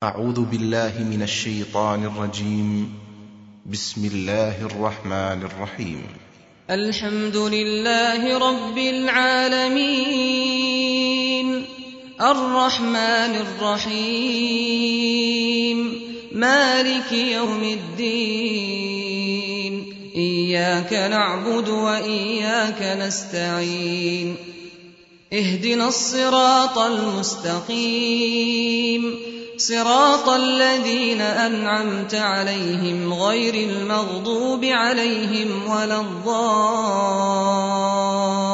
أعوذ بالله من الشيطان الرجيم. بسم الله الرحمن الرحيم. الحمد لله رب العالمين، الرحمن الرحيم، مالك يوم الدين، إياك نعبد وإياك نستعين، اهدنا الصراط المستقيم، صراط الذين أنعمت عليهم غير المغضوب عليهم ولا الضالين.